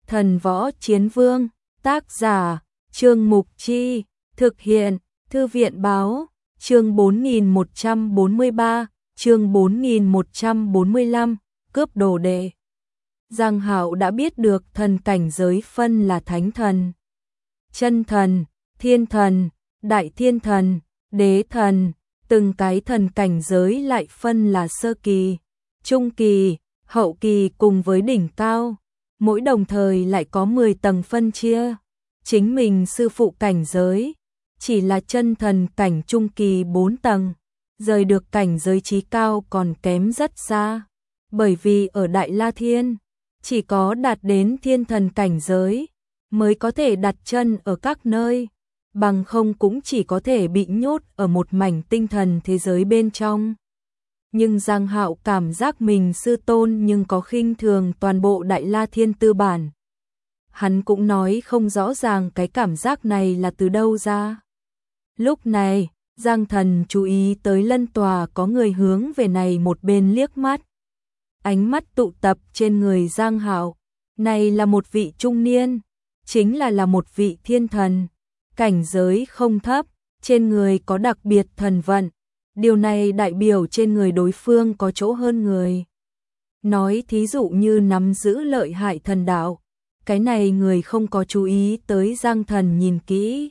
Thần Võ Chiến Vương, tác giả, Trương Mục Chi, thực hiện, Thư viện Báo, chương 4143, chương 4145, cướp đồ đệ. Giang Hạo đã biết được thần cảnh giới phân là thánh thần, chân thần, thiên thần, đại thiên thần, đế thần, từng cái thần cảnh giới lại phân là sơ kỳ, trung kỳ, hậu kỳ cùng với đỉnh cao, mỗi đồng thời lại có 10 tầng phân chia. Chính mình sư phụ cảnh giới chỉ là chân thần cảnh trung kỳ 4 tầng, rời được cảnh giới trí cao còn kém rất xa, bởi vì ở Đại La Thiên chỉ có đạt đến thiên thần cảnh giới mới có thể đặt chân ở các nơi, bằng không cũng chỉ có thể bị nhốt ở một mảnh tinh thần thế giới bên trong. Nhưng Giang Hạo cảm giác mình sư tôn nhưng có khinh thường toàn bộ Đại La Thiên tư bản. Hắn cũng nói không rõ ràng cái cảm giác này là từ đâu ra. Lúc này, Giang Thần chú ý tới lân tòa có người hướng về này một bên liếc mắt. Ánh mắt tụ tập trên người Giang Hạo, này là một vị trung niên, chính là một vị thiên thần, cảnh giới không thấp, trên người có đặc biệt thần vận, điều này đại biểu trên người đối phương có chỗ hơn người. Nói thí dụ như nắm giữ lợi hại thần đạo, cái này người không có chú ý tới Giang Thần nhìn kỹ.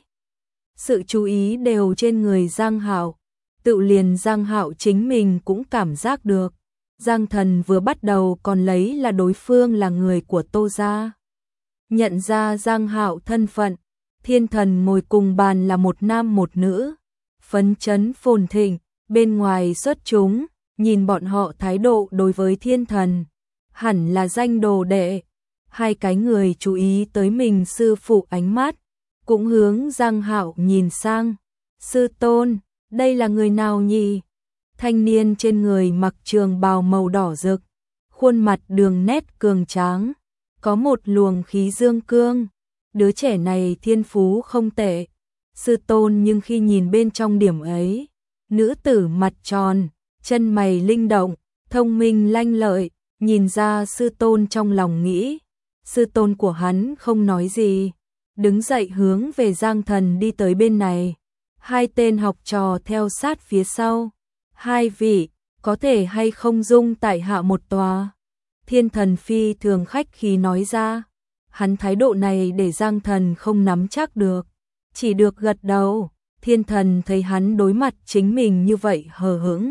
Sự chú ý đều trên người Giang Hạo, tự liền Giang Hạo chính mình cũng cảm giác được. Giang Thần vừa bắt đầu còn lấy là đối phương là người của Tô gia. Nhận ra Giang Hạo thân phận, thiên thần ngồi cùng bàn là một nam một nữ, phấn chấn phồn thịnh, bên ngoài xuất chúng, nhìn bọn họ thái độ đối với thiên thần, hẳn là danh đồ đệ. Hai cái người chú ý tới mình sư phụ ánh mắt, cũng hướng Giang Hạo nhìn sang. Sư tôn, đây là người nào nhỉ? Thanh niên trên người mặc trường bào màu đỏ rực, khuôn mặt đường nét cường tráng, có một luồng khí dương cương. Đứa trẻ này thiên phú không tệ, sư tôn, nhưng khi nhìn bên trong điểm ấy, nữ tử mặt tròn, chân mày linh động, thông minh lanh lợi, nhìn ra sư tôn trong lòng nghĩ. Sư tôn của hắn không nói gì, đứng dậy hướng về Giang Thần đi tới bên này. Hai tên học trò theo sát phía sau. Hai vị, có thể hay không dung tại hạ một tòa? Thiên thần phi thường khách khí nói ra. Hắn thái độ này để Giang Thần không nắm chắc được, chỉ được gật đầu. Thiên thần thấy hắn đối mặt chính mình như vậy hờ hững,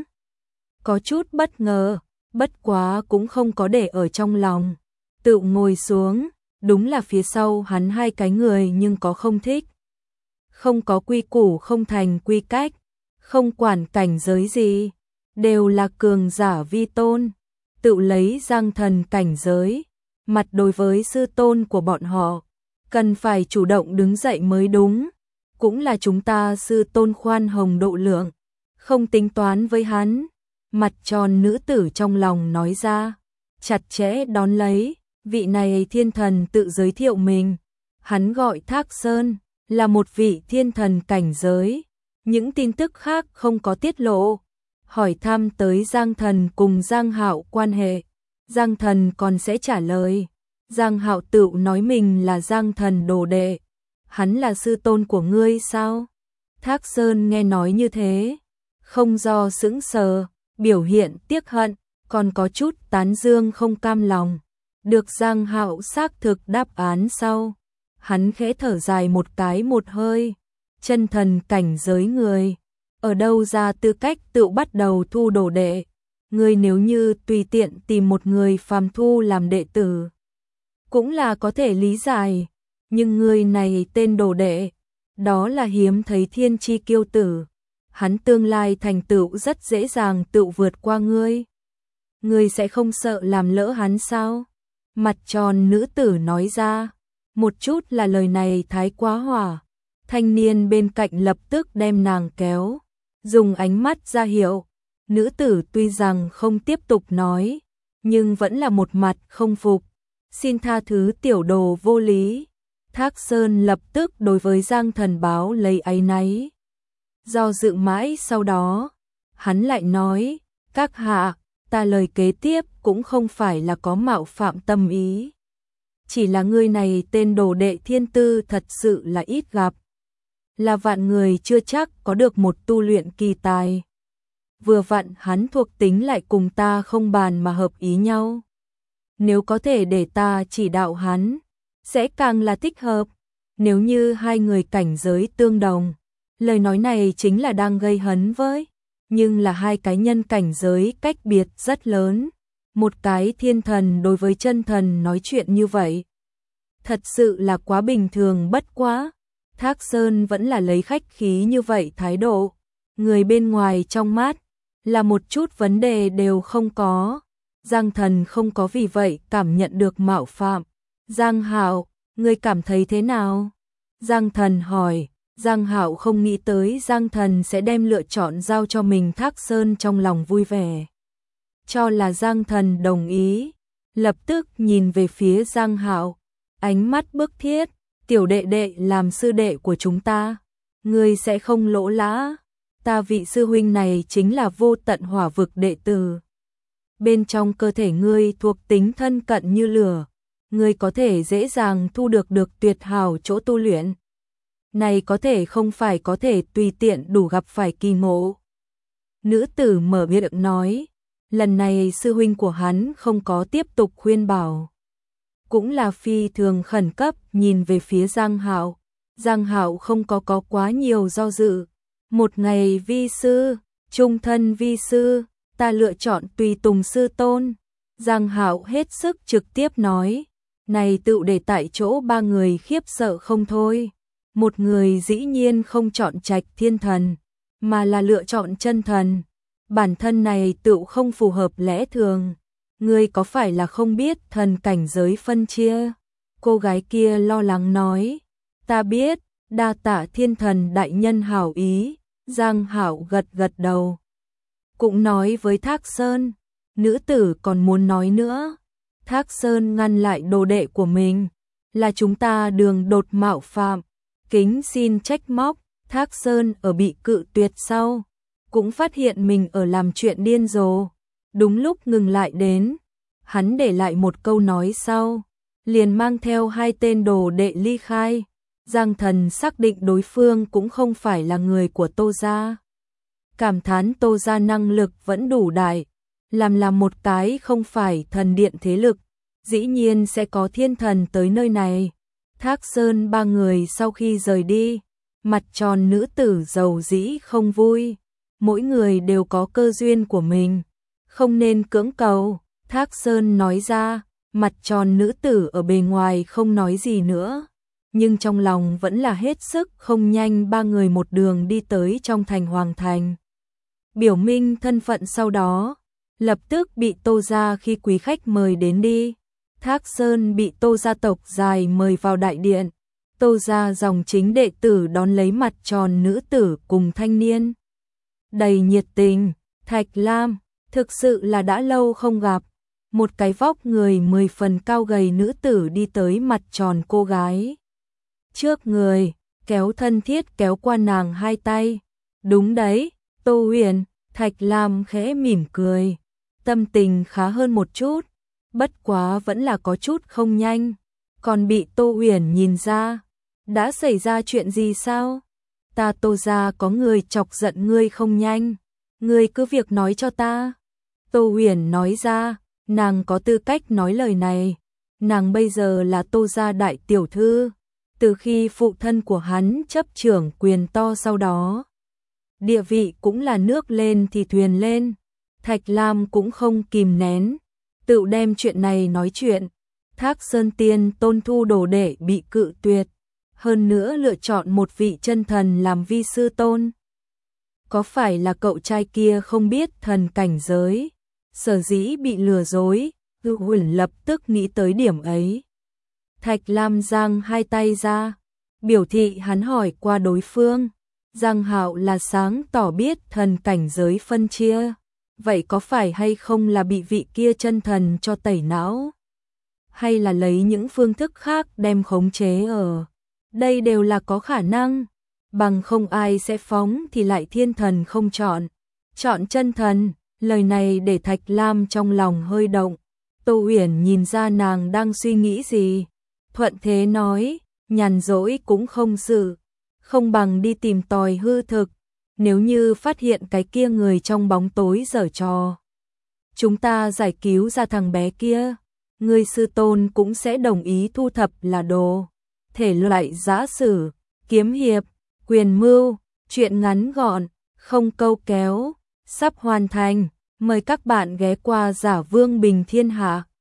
có chút bất ngờ, bất quá cũng không có để ở trong lòng. Tự ngồi xuống, đúng là phía sau hắn hai cái người nhưng có không thích. Không có quy củ, không thành quy cách, không quản cảnh giới gì, đều là cường giả vi tôn. Tự lấy Giang Thần cảnh giới, mặt đối với sư tôn của bọn họ, cần phải chủ động đứng dậy mới đúng. Cũng là chúng ta sư tôn khoan hồng độ lượng, không tính toán với hắn. Mặt tròn nữ tử trong lòng nói ra, chặt chẽ đón lấy. Vị này thiên thần tự giới thiệu mình, hắn gọi Thác Sơn, là một vị thiên thần cảnh giới, những tin tức khác không có tiết lộ. Hỏi thăm tới Giang Thần cùng Giang Hạo quan hệ, Giang Thần còn sẽ trả lời. Giang Hạo tự nói mình là Giang Thần đồ đệ. Hắn là sư tôn của ngươi sao? Thác Sơn nghe nói như thế, không do sững sờ, biểu hiện tiếc hận, còn có chút tán dương không cam lòng. Được Giang Hạo xác thực đáp án sau, hắn khẽ thở dài một cái một hơi. Chân thần cảnh giới người, ở đâu ra tư cách tự bắt đầu thu đồ đệ? Người nếu như tùy tiện tìm một người phàm thu làm đệ tử, cũng là có thể lý giải. Nhưng người này tên đồ đệ, đó là hiếm thấy thiên chi kiêu tử. Hắn tương lai thành tựu rất dễ dàng tự vượt qua ngươi. Ngươi sẽ không sợ làm lỡ hắn sao? Mặt tròn nữ tử nói ra, một chút là lời này thái quá hỏa. Thanh niên bên cạnh lập tức đem nàng kéo, dùng ánh mắt ra hiệu. Nữ tử tuy rằng không tiếp tục nói, nhưng vẫn là một mặt không phục. Xin tha thứ tiểu đồ vô lý. Thác Sơn lập tức đối với Giang Thần báo lấy áy náy. Do dự mãi sau đó, hắn lại nói, các hạ, ta lời kế tiếp cũng không phải là có mạo phạm tâm ý. chỉ là ngươi này tên đồ đệ thiên tư thật sự là ít gặp. Là vạn người chưa chắc có được một tu luyện kỳ tài. Vừa vặn hắn thuộc tính lại cùng ta không bàn mà hợp ý nhau. Nếu có thể để ta chỉ đạo hắn, sẽ càng là thích hợp. Nếu như hai người cảnh giới tương đồng, lời nói này chính là đang gây hấn với. Nhưng là hai cái nhân cảnh giới cách biệt rất lớn. Một cái thiên thần đối với chân thần nói chuyện như vậy. Thật sự là quá bình thường bất quá. Thác Sơn vẫn là lấy khách khí như vậy thái độ. Người bên ngoài trong mắt là một chút vấn đề đều không có. Giang Thần không có vì vậy cảm nhận được mạo phạm. Giang Hạo, ngươi cảm thấy thế nào? Giang Thần hỏi. Giang Hạo không nghĩ tới Giang Thần sẽ đem lựa chọn giao cho mình. Thác Sơn trong lòng vui vẻ. Cho là Giang Thần đồng ý. Lập tức nhìn về phía Giang Hạo. Ánh mắt bức thiết. Tiểu đệ đệ làm sư đệ của chúng ta. Ngươi sẽ không lỗ lã. Ta vị sư huynh này chính là vô tận hỏa vực đệ tử. Bên trong cơ thể ngươi thuộc tính thân cận như lửa. Ngươi có thể dễ dàng thu được tuyệt hảo chỗ tu luyện. Này có thể không phải có thể tùy tiện đủ gặp phải kỳ ngộ. Nữ tử mở miệng nói. Lần này sư huynh của hắn không có tiếp tục khuyên bảo. Cũng là phi thường khẩn cấp nhìn về phía Giang Hạo. Giang Hạo không có quá nhiều do dự. Một ngày vi sư, trung thân vi sư, ta lựa chọn tùy tùng sư tôn. Giang Hạo hết sức trực tiếp nói. Này tự để tại chỗ ba người khiếp sợ không thôi. Một người dĩ nhiên không chọn Trạch Thiên Thần, mà là lựa chọn chân thần. Bản thân này tự không phù hợp lẽ thường. Ngươi có phải là không biết thần cảnh giới phân chia? Cô gái kia lo lắng nói. Ta biết, đa tạ Thiên Thần đại nhân hảo ý. Giang Hạo gật gật đầu. Cũng nói với Thác Sơn. Nữ tử còn muốn nói nữa. Thác Sơn ngăn lại đồ đệ của mình. Là chúng ta đường đột mạo phạm. Kính xin trách móc. Thác Sơn ở bị cự tuyệt sau. Cũng phát hiện mình ở làm chuyện điên rồ. Đúng lúc ngừng lại đến. Hắn để lại một câu nói sau. Liền mang theo hai tên đồ đệ ly khai. Giang Thần xác định đối phương cũng không phải là người của Tô gia. Cảm thán Tô gia năng lực vẫn đủ đại. Làm một cái không phải thần điện thế lực. Dĩ nhiên sẽ có thiên thần tới nơi này. Thác Sơn ba người sau khi rời đi. Mặt tròn nữ tử giàu dĩ không vui. Mỗi người đều có cơ duyên của mình. Không nên cưỡng cầu. Thác Sơn nói ra. Mặt tròn nữ tử ở bề ngoài không nói gì nữa. Nhưng trong lòng vẫn là hết sức không nhanh. Ba người một đường đi tới trong thành Hoàng Thành. Biểu minh thân phận sau đó. Lập tức bị Tô gia khi quý khách mời đến đi. Thác Sơn bị Tô gia tộc dài mời vào đại điện. Tô gia dòng chính đệ tử đón lấy mặt tròn nữ tử cùng thanh niên. Đầy nhiệt tình. Thạch Lam, thực sự là đã lâu không gặp. Một cái vóc người 10 phần cao gầy nữ tử đi tới mặt tròn cô gái. Trước người, kéo thân thiết kéo qua nàng hai tay. Đúng đấy, Tô Huyền. Thạch Lam khẽ mỉm cười. Tâm tình khá hơn một chút. Bất quá vẫn là có chút không nhanh. Còn bị Tô Huyền nhìn ra. Đã xảy ra chuyện gì sao? Ta Tô gia có người chọc giận ngươi không nhanh. Ngươi cứ việc nói cho ta. Tô Huyền nói ra. Nàng có tư cách nói lời này. Nàng bây giờ là Tô gia đại tiểu thư. Từ khi phụ thân của hắn chấp trưởng quyền to sau đó. Địa vị cũng là nước lên thì thuyền lên. Thạch Lam cũng không kìm nén. Tự đem chuyện này nói chuyện. Thác Sơn Tiên tôn thu đồ đệ bị cự tuyệt. Hơn nữa lựa chọn một vị chân thần làm vi sư tôn. Có phải là cậu trai kia không biết thần cảnh giới? Sở dĩ bị lừa dối. Huyền lập tức nghĩ tới điểm ấy. Thạch Lam giang hai tay ra. Biểu thị hắn hỏi qua đối phương. Giang Hạo là sáng tỏ biết thần cảnh giới phân chia. Vậy có phải hay không là bị vị kia chân thần cho tẩy não? Hay là lấy những phương thức khác đem khống chế ở? Đây đều là có khả năng. Bằng không ai sẽ phóng thì lại thiên thần không chọn. Chọn chân thần. Lời này để Thạch Lam trong lòng hơi động. Tô Huyền nhìn ra nàng đang suy nghĩ gì. Thuận thế nói, nhàn rỗi cũng không sự, không bằng đi tìm tòi hư thực, nếu như phát hiện cái kia người trong bóng tối giở trò. Chúng ta giải cứu ra thằng bé kia, người sư tôn cũng sẽ đồng ý thu thập là đồ. Thể loại giã sử, kiếm hiệp, quyền mưu, truyện ngắn gọn, không câu kéo, sắp hoàn thành. Mời các bạn ghé qua Giả Vương Bình Thiên Hạ.